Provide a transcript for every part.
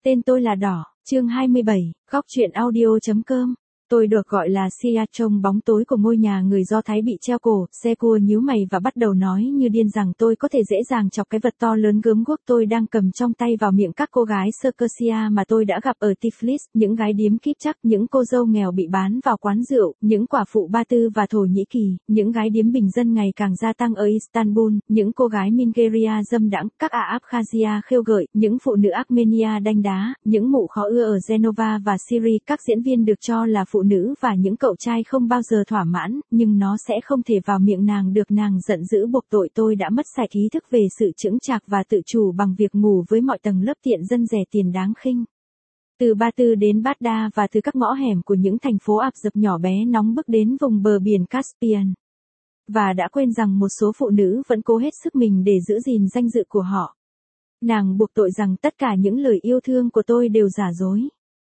Tên tôi là Đỏ, chương 27, góc truyện audio.com. Tôi được gọi là Sia trong bóng tối của ngôi nhà người Do Thái bị treo cổ. Sekua nhíu mày và bắt đầu nói như điên rằng tôi có thể dễ dàng chọc cái vật to lớn gớm guốc tôi đang cầm trong tay vào miệng các cô gái Circassia mà tôi đã gặp ở Tiflis, những gái điếm kíp chắc, những cô dâu nghèo bị bán vào quán rượu, những quả phụ Ba Tư và Thổ Nhĩ Kỳ, những gái điếm bình dân ngày càng gia tăng ở Istanbul, những cô gái Mingeria dâm đãng, các Ả Abkhazia khêu gợi, những phụ nữ Armenia đanh đá, những mụ khó ưa ở Genova và Syria, các diễn viên được cho là phụ nữ và những cậu trai không bao giờ thỏa mãn, nhưng nó sẽ không thể vào miệng nàng được. Nàng giận dữ buộc tội tôi đã mất sạch ý thức về sự chững chạc và tự chủ bằng việc ngủ với mọi tầng lớp tiện dân rẻ tiền đáng khinh. Từ Ba Tư đến Baghdad và từ các ngõ hẻm của những thành phố áp dập nhỏ bé nóng bức đến vùng bờ biển Caspian. Và đã quên rằng một số phụ nữ vẫn cố hết sức mình để giữ gìn danh dự của họ. Nàng buộc tội rằng tất cả những lời yêu thương của tôi đều giả dối.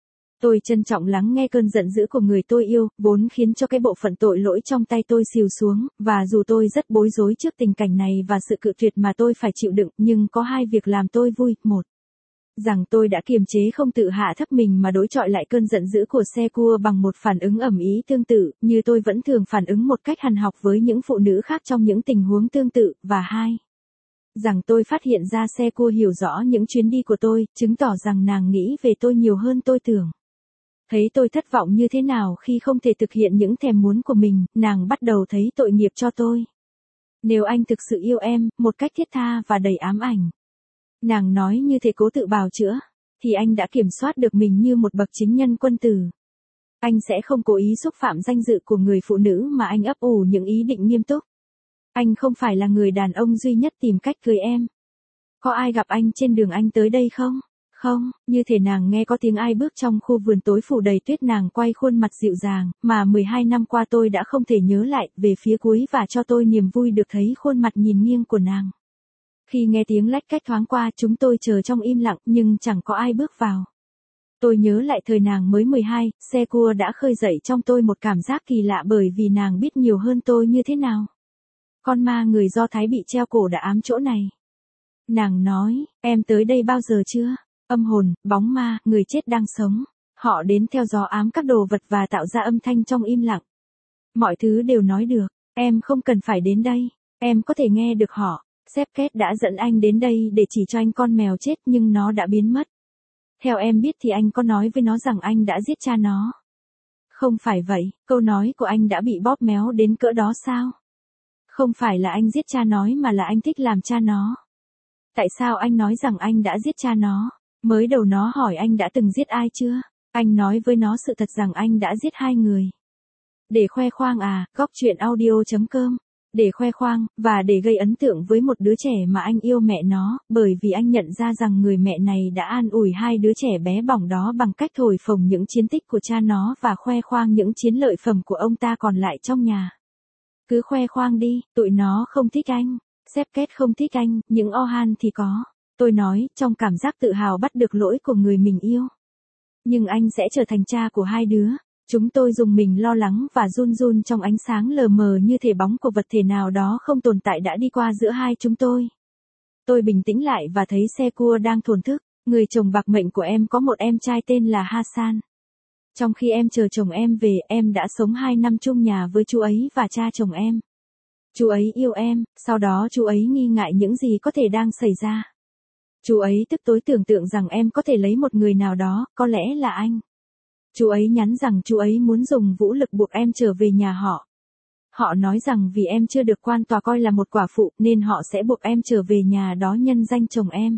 Tôi trân trọng lắng nghe cơn giận dữ của người tôi yêu, vốn khiến cho cái bộ phận tội lỗi trong tay tôi xìu xuống, và dù tôi rất bối rối trước tình cảnh này và sự cự tuyệt mà tôi phải chịu đựng, nhưng có hai việc làm tôi vui. Một, rằng tôi đã kiềm chế không tự hạ thấp mình mà đối chọi lại cơn giận dữ của Sekua bằng một phản ứng ầm ĩ tương tự, như tôi vẫn thường phản ứng một cách hằn học với những phụ nữ khác trong những tình huống tương tự. Và hai, rằng tôi phát hiện ra Sekua hiểu rõ những chuyến đi của tôi, chứng tỏ rằng nàng nghĩ về tôi nhiều hơn tôi tưởng. Thấy tôi thất vọng như thế nào khi không thể thực hiện những thèm muốn của mình, nàng bắt đầu thấy tội nghiệp cho tôi. Nếu anh thực sự yêu em, một cách thiết tha và đầy ám ảnh, nàng nói như thể cố tự bào chữa, thì anh đã kiểm soát được mình như một bậc chính nhân quân tử. Anh sẽ không cố ý xúc phạm danh dự của người phụ nữ mà anh ấp ủ những ý định nghiêm túc. Anh không phải là người đàn ông duy nhất tìm cách cưới em. Có ai gặp anh trên đường anh tới đây không? Không, như thể nàng nghe có tiếng ai bước trong khu vườn tối phủ đầy tuyết. Nàng quay khuôn mặt dịu dàng, mà 12 năm qua tôi đã không thể nhớ lại, về phía cuối và cho tôi niềm vui được thấy khuôn mặt nhìn nghiêng của nàng. Khi nghe tiếng lách cách thoáng qua, chúng tôi chờ trong im lặng, nhưng chẳng có ai bước vào. Tôi nhớ lại thời nàng mới 12, Sekua đã khơi dậy trong tôi một cảm giác kỳ lạ bởi vì nàng biết nhiều hơn tôi như thế nào. Con ma người Do Thái bị treo cổ đã ám chỗ này. Nàng nói, em tới đây bao giờ chưa? Âm hồn, bóng ma, người chết đang sống. Họ đến theo gió ám các đồ vật và tạo ra âm thanh trong im lặng. Mọi thứ đều nói được, em không cần phải đến đây. Em có thể nghe được họ. Sepket đã dẫn anh đến đây để chỉ cho anh con mèo chết nhưng nó đã biến mất. Theo em biết thì anh có nói với nó rằng anh đã giết cha nó. Không phải vậy, câu nói của anh đã bị bóp méo đến cỡ đó sao? Không phải là anh giết cha nó mà là anh thích làm cha nó. Tại sao anh nói rằng anh đã giết cha nó? Mới đầu nó hỏi anh đã từng giết ai chưa? Anh nói với nó sự thật rằng anh đã giết 2 người. Để khoe khoang à, góc truyện audio.com. Để khoe khoang, và để gây ấn tượng với một đứa trẻ mà anh yêu mẹ nó, bởi vì anh nhận ra rằng người mẹ này đã an ủi 2 đứa trẻ bé bỏng đó bằng cách thổi phồng những chiến tích của cha nó và khoe khoang những chiến lợi phẩm của ông ta còn lại trong nhà. Cứ khoe khoang đi, tụi nó không thích anh. Sepket không thích anh, những Orhan thì có. Tôi nói, trong cảm giác tự hào bắt được lỗi của người mình yêu. Nhưng anh sẽ trở thành cha của 2 đứa. Chúng tôi dùng mình lo lắng và run run trong ánh sáng lờ mờ như thể bóng của vật thể nào đó không tồn tại đã đi qua giữa hai chúng tôi. Tôi bình tĩnh lại và thấy Sekua đang thổn thức. Người chồng bạc mệnh của em có một em trai tên là Hassan. Trong khi em chờ chồng em về, em đã sống 2 năm chung nhà với chú ấy và cha chồng em. Chú ấy yêu em, sau đó chú ấy nghi ngại những gì có thể đang xảy ra. Chú ấy tức tối tưởng tượng rằng em có thể lấy một người nào đó, có lẽ là anh. Chú ấy nhắn rằng chú ấy muốn dùng vũ lực buộc em trở về nhà họ. Họ nói rằng vì em chưa được quan tòa coi là một quả phụ nên họ sẽ buộc em trở về nhà đó nhân danh chồng em.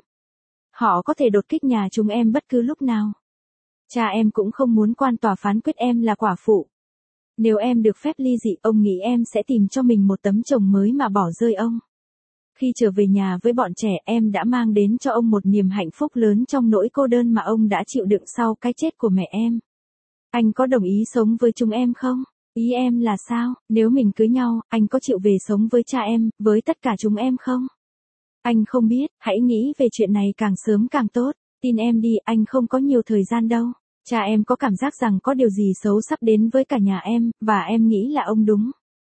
Họ có thể đột kích nhà chúng em bất cứ lúc nào. Cha em cũng không muốn quan tòa phán quyết em là quả phụ. Nếu em được phép ly dị, ông nghĩ em sẽ tìm cho mình một tấm chồng mới mà bỏ rơi ông. Khi trở về nhà với bọn trẻ, em đã mang đến cho ông một niềm hạnh phúc lớn trong nỗi cô đơn mà ông đã chịu đựng sau cái chết của mẹ em. Anh có đồng ý sống với chúng em không? Ý em là sao? Nếu mình cưới nhau, anh có chịu về sống với cha em, với tất cả chúng em không? Anh không biết, hãy nghĩ về chuyện này càng sớm càng tốt. Tin em đi, anh không có nhiều thời gian đâu. Cha em có cảm giác rằng có điều gì xấu sắp đến với cả nhà em, và em nghĩ là ông đúng.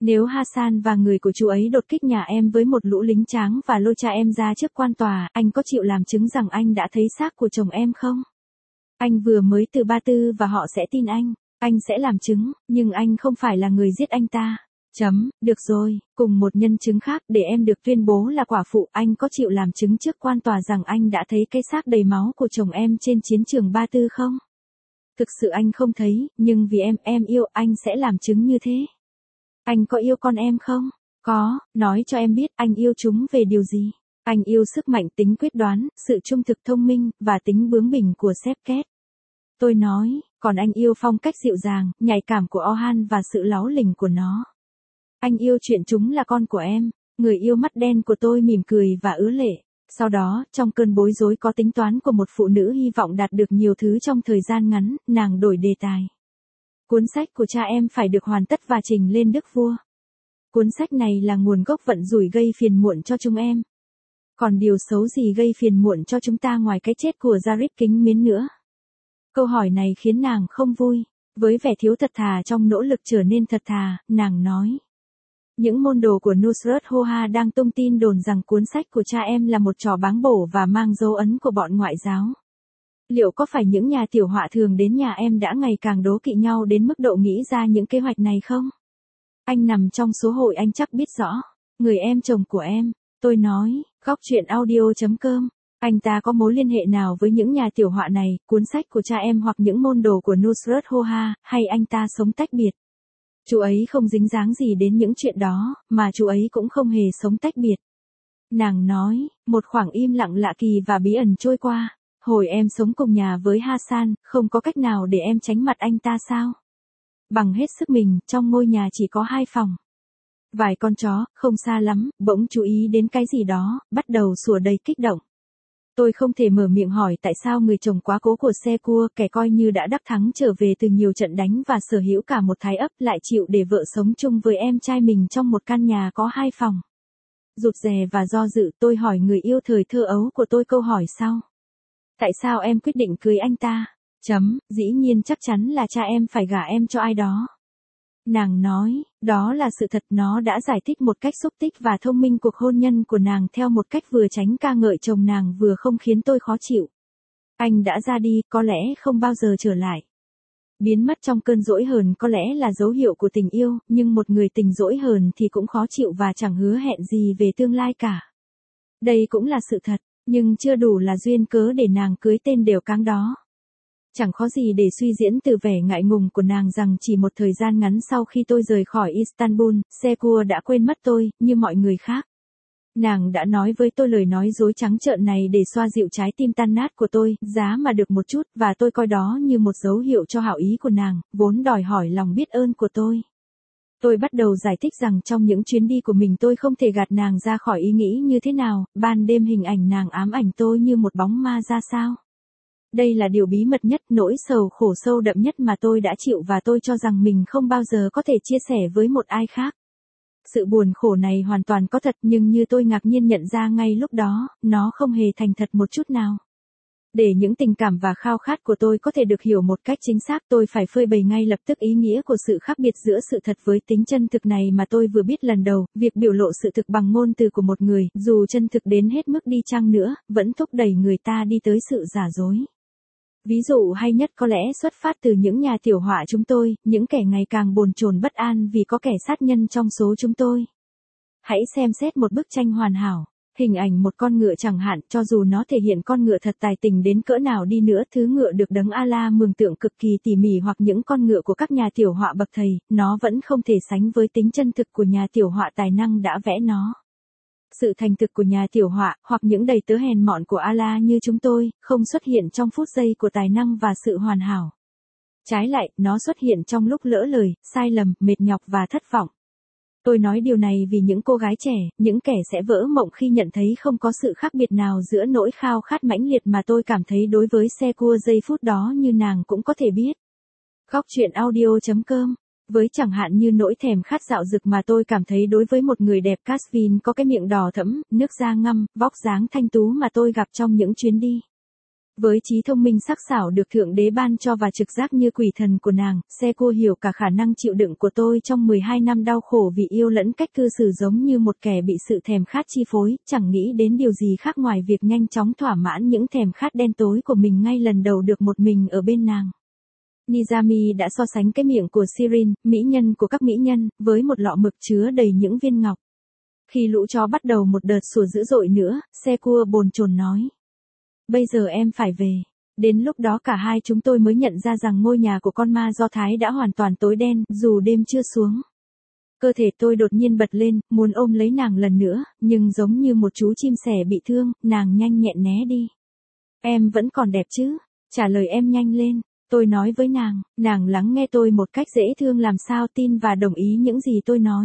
Nếu Hassan và người của chú ấy đột kích nhà em với một lũ lính tráng và lôi cha em ra trước quan tòa, anh có chịu làm chứng rằng anh đã thấy xác của chồng em không? Anh vừa mới từ Ba Tư và họ sẽ tin anh sẽ làm chứng, nhưng anh không phải là người giết anh ta. Được rồi, cùng một nhân chứng khác để em được tuyên bố là quả phụ, anh có chịu làm chứng trước quan tòa rằng anh đã thấy cái xác đầy máu của chồng em trên chiến trường Ba Tư không? Thực sự anh không thấy, nhưng vì em yêu, anh sẽ làm chứng như thế. Anh có yêu con em không? Có, nói cho em biết anh yêu chúng về điều gì. Anh yêu sức mạnh, tính quyết đoán, sự trung thực, thông minh, và tính bướng bỉnh của Sếp Kết. Tôi nói, còn anh yêu phong cách dịu dàng, nhạy cảm của Orhan và sự láu lỉnh của nó. Anh yêu chuyện chúng là con của em. Người yêu mắt đen của tôi mỉm cười và ứa lệ. Sau đó, trong cơn bối rối có tính toán của một phụ nữ hy vọng đạt được nhiều thứ trong thời gian ngắn, nàng đổi đề tài. Cuốn sách của cha em phải được hoàn tất và trình lên đức vua. Cuốn sách này là nguồn gốc vận rủi gây phiền muộn cho chúng em. Còn điều xấu gì gây phiền muộn cho chúng ta ngoài cái chết của Jared kính mến nữa? Câu hỏi này khiến nàng không vui. Với vẻ thiếu thật thà trong nỗ lực trở nên thật thà, nàng nói. Những môn đồ của Nusrat Hoha đang tung tin đồn rằng cuốn sách của cha em là một trò báng bổ và mang dấu ấn của bọn ngoại giáo. Liệu có phải những nhà tiểu họa thường đến nhà em đã ngày càng đố kỵ nhau đến mức độ nghĩ ra những kế hoạch này không? Anh nằm trong số hội, anh chắc biết rõ. Người em chồng của em, tôi nói, góc chuyện audio.com. Anh ta có mối liên hệ nào với những nhà tiểu họa này, cuốn sách của cha em hoặc những môn đồ của Nusrat Hoha, hay anh ta sống tách biệt? Chú ấy không dính dáng gì đến những chuyện đó, mà chú ấy cũng không hề sống tách biệt. Nàng nói, một khoảng im lặng lạ kỳ và bí ẩn trôi qua. Hồi em sống cùng nhà với Hassan, không có cách nào để em tránh mặt anh ta sao? Bằng hết sức mình, trong ngôi nhà chỉ có 2 phòng. Vài con chó, không xa lắm, bỗng chú ý đến cái gì đó, bắt đầu sủa đầy kích động. Tôi không thể mở miệng hỏi tại sao người chồng quá cố của xe cua, kẻ coi như đã đắc thắng trở về từ nhiều trận đánh và sở hữu cả một thái ấp, lại chịu để vợ sống chung với em trai mình trong một căn nhà có 2 phòng. Rụt rè và do dự, tôi hỏi người yêu thời thơ ấu của tôi câu hỏi sau. Tại sao em quyết định cưới anh ta? Dĩ nhiên chắc chắn là cha em phải gả em cho ai đó. Nàng nói, đó là sự thật. Nó đã giải thích một cách xúc tích và thông minh cuộc hôn nhân của nàng theo một cách vừa tránh ca ngợi chồng nàng vừa không khiến tôi khó chịu. Anh đã ra đi, có lẽ không bao giờ trở lại. Biến mất trong cơn dỗi hờn có lẽ là dấu hiệu của tình yêu, nhưng một người tình dỗi hờn thì cũng khó chịu và chẳng hứa hẹn gì về tương lai cả. Đây cũng là sự thật, nhưng chưa đủ là duyên cớ để nàng cưới tên đều cáng đó. Chẳng khó gì để suy diễn từ vẻ ngại ngùng của nàng rằng chỉ một thời gian ngắn sau khi tôi rời khỏi Istanbul, Sekur đã quên mất tôi, như mọi người khác. Nàng đã nói với tôi lời nói dối trắng trợn này để xoa dịu trái tim tan nát của tôi, giá mà được một chút, và tôi coi đó như một dấu hiệu cho hảo ý của nàng, vốn đòi hỏi lòng biết ơn của tôi. Tôi bắt đầu giải thích rằng trong những chuyến đi của mình tôi không thể gạt nàng ra khỏi ý nghĩ như thế nào, ban đêm hình ảnh nàng ám ảnh tôi như một bóng ma ra sao. Đây là điều bí mật nhất, nỗi sầu khổ sâu đậm nhất mà tôi đã chịu và tôi cho rằng mình không bao giờ có thể chia sẻ với một ai khác. Sự buồn khổ này hoàn toàn có thật nhưng như tôi ngạc nhiên nhận ra ngay lúc đó, nó không hề thành thật một chút nào. Để những tình cảm và khao khát của tôi có thể được hiểu một cách chính xác, tôi phải phơi bày ngay lập tức ý nghĩa của sự khác biệt giữa sự thật với tính chân thực này mà tôi vừa biết lần đầu. Việc biểu lộ sự thực bằng ngôn từ của một người, dù chân thực đến hết mức đi chăng nữa, vẫn thúc đẩy người ta đi tới sự giả dối. Ví dụ hay nhất có lẽ xuất phát từ những nhà tiểu họa chúng tôi, những kẻ ngày càng bồn chồn bất an vì có kẻ sát nhân trong số chúng tôi. Hãy xem xét một bức tranh hoàn hảo. Hình ảnh một con ngựa chẳng hạn, cho dù nó thể hiện con ngựa thật tài tình đến cỡ nào đi nữa, thứ ngựa được Đấng Allah mường tượng cực kỳ tỉ mỉ hoặc những con ngựa của các nhà tiểu họa bậc thầy, nó vẫn không thể sánh với tính chân thực của nhà tiểu họa tài năng đã vẽ nó. Sự thành thực của nhà tiểu họa, hoặc những đầy tớ hèn mọn của Allah như chúng tôi, không xuất hiện trong phút giây của tài năng và sự hoàn hảo. Trái lại, nó xuất hiện trong lúc lỡ lời, sai lầm, mệt nhọc và thất vọng. Tôi nói điều này vì những cô gái trẻ, những kẻ sẽ vỡ mộng khi nhận thấy không có sự khác biệt nào giữa nỗi khao khát mãnh liệt mà tôi cảm thấy đối với Sekur giây phút đó như nàng cũng có thể biết. Góc chuyện audio.com. Với chẳng hạn như nỗi thèm khát dạo dực mà tôi cảm thấy đối với một người đẹp Casvin có cái miệng đỏ thẫm, nước da ngăm, vóc dáng thanh tú mà tôi gặp trong những chuyến đi. Với trí thông minh sắc sảo được Thượng Đế ban cho và trực giác như quỷ thần của nàng, Sequo hiểu cả khả năng chịu đựng của tôi trong 12 năm đau khổ vì yêu lẫn cách cư xử giống như một kẻ bị sự thèm khát chi phối, chẳng nghĩ đến điều gì khác ngoài việc nhanh chóng thỏa mãn những thèm khát đen tối của mình ngay lần đầu được một mình ở bên nàng. Nizami đã so sánh cái miệng của Sirin, mỹ nhân của các mỹ nhân, với một lọ mực chứa đầy những viên ngọc. Khi lũ chó bắt đầu một đợt sủa dữ dội nữa, Sequo bồn chồn nói. Bây giờ em phải về. Đến lúc đó cả hai chúng tôi mới nhận ra rằng ngôi nhà của con ma Do Thái đã hoàn toàn tối đen, dù đêm chưa xuống. Cơ thể tôi đột nhiên bật lên, muốn ôm lấy nàng lần nữa, nhưng giống như một chú chim sẻ bị thương, nàng nhanh nhẹn né đi. Em vẫn còn đẹp chứ? Trả lời em nhanh lên. Tôi nói với nàng lắng nghe tôi một cách dễ thương làm sao tin và đồng ý những gì tôi nói.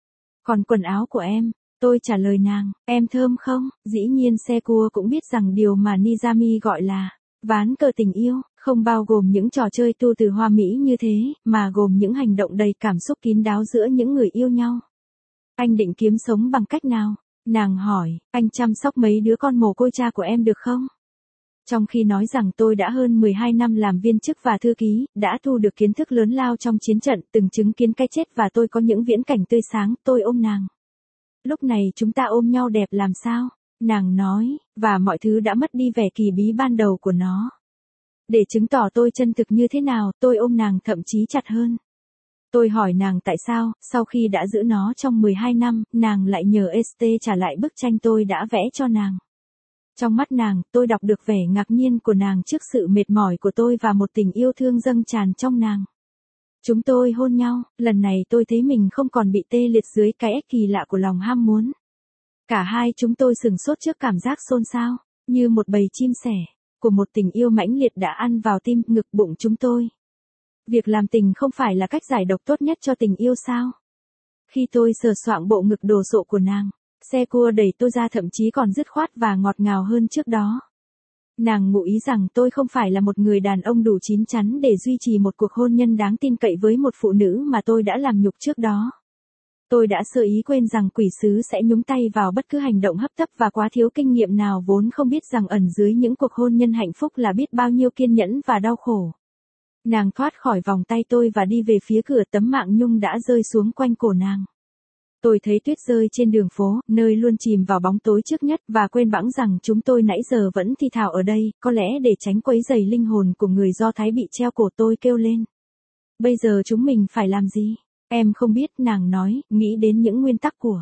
Còn quần áo của em? Tôi trả lời nàng, em thơm không? Dĩ nhiên Sequo cũng biết rằng điều mà Nizami gọi là ván cờ tình yêu, không bao gồm những trò chơi tu từ hoa mỹ như thế, mà gồm những hành động đầy cảm xúc kín đáo giữa những người yêu nhau. Anh định kiếm sống bằng cách nào? Nàng hỏi, anh chăm sóc mấy đứa con mồ côi cha của em được không? Trong khi nói rằng tôi đã hơn 12 năm làm viên chức và thư ký, đã thu được kiến thức lớn lao trong chiến trận, từng chứng kiến cái chết và tôi có những viễn cảnh tươi sáng, tôi ôm nàng. Lúc này chúng ta ôm nhau đẹp làm sao? Nàng nói, và mọi thứ đã mất đi vẻ kỳ bí ban đầu của nó. Để chứng tỏ tôi chân thực như thế nào, tôi ôm nàng thậm chí chặt hơn. Tôi hỏi nàng tại sao, sau khi đã giữ nó trong 12 năm, nàng lại nhờ ST trả lại bức tranh tôi đã vẽ cho nàng. Trong mắt nàng, tôi đọc được vẻ ngạc nhiên của nàng trước sự mệt mỏi của tôi và một tình yêu thương dâng tràn trong nàng. Chúng tôi hôn nhau, lần này tôi thấy mình không còn bị tê liệt dưới cái ách kỳ lạ của lòng ham muốn. Cả hai chúng tôi sửng sốt trước cảm giác xôn xao, như một bầy chim sẻ, của một tình yêu mãnh liệt đã ăn vào tim, ngực bụng chúng tôi. Việc làm tình không phải là cách giải độc tốt nhất cho tình yêu sao? Khi tôi sờ soạng bộ ngực đồ sộ của nàng, Sequo đẩy tôi ra thậm chí còn dứt khoát và ngọt ngào hơn trước đó. Nàng ngụ ý rằng tôi không phải là một người đàn ông đủ chín chắn để duy trì một cuộc hôn nhân đáng tin cậy với một phụ nữ mà tôi đã làm nhục trước đó. Tôi đã sơ ý quên rằng quỷ sứ sẽ nhúng tay vào bất cứ hành động hấp tấp và quá thiếu kinh nghiệm nào vốn không biết rằng ẩn dưới những cuộc hôn nhân hạnh phúc là biết bao nhiêu kiên nhẫn và đau khổ. Nàng thoát khỏi vòng tay tôi và đi về phía cửa, tấm mạng nhung đã rơi xuống quanh cổ nàng. Tôi thấy tuyết rơi trên đường phố, nơi luôn chìm vào bóng tối trước nhất và quên bẵng rằng chúng tôi nãy giờ vẫn thi thào ở đây, có lẽ để tránh quấy rầy linh hồn của người Do Thái bị treo cổ. Tôi kêu lên. Bây giờ chúng mình phải làm gì? Em không biết, nàng nói, nghĩ đến những nguyên tắc của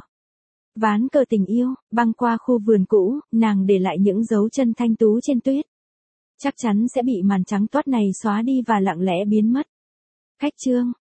ván cờ tình yêu, băng qua khu vườn cũ, nàng để lại những dấu chân thanh tú trên tuyết. Chắc chắn sẽ bị màn trắng toát này xóa đi và lặng lẽ biến mất. Khách chương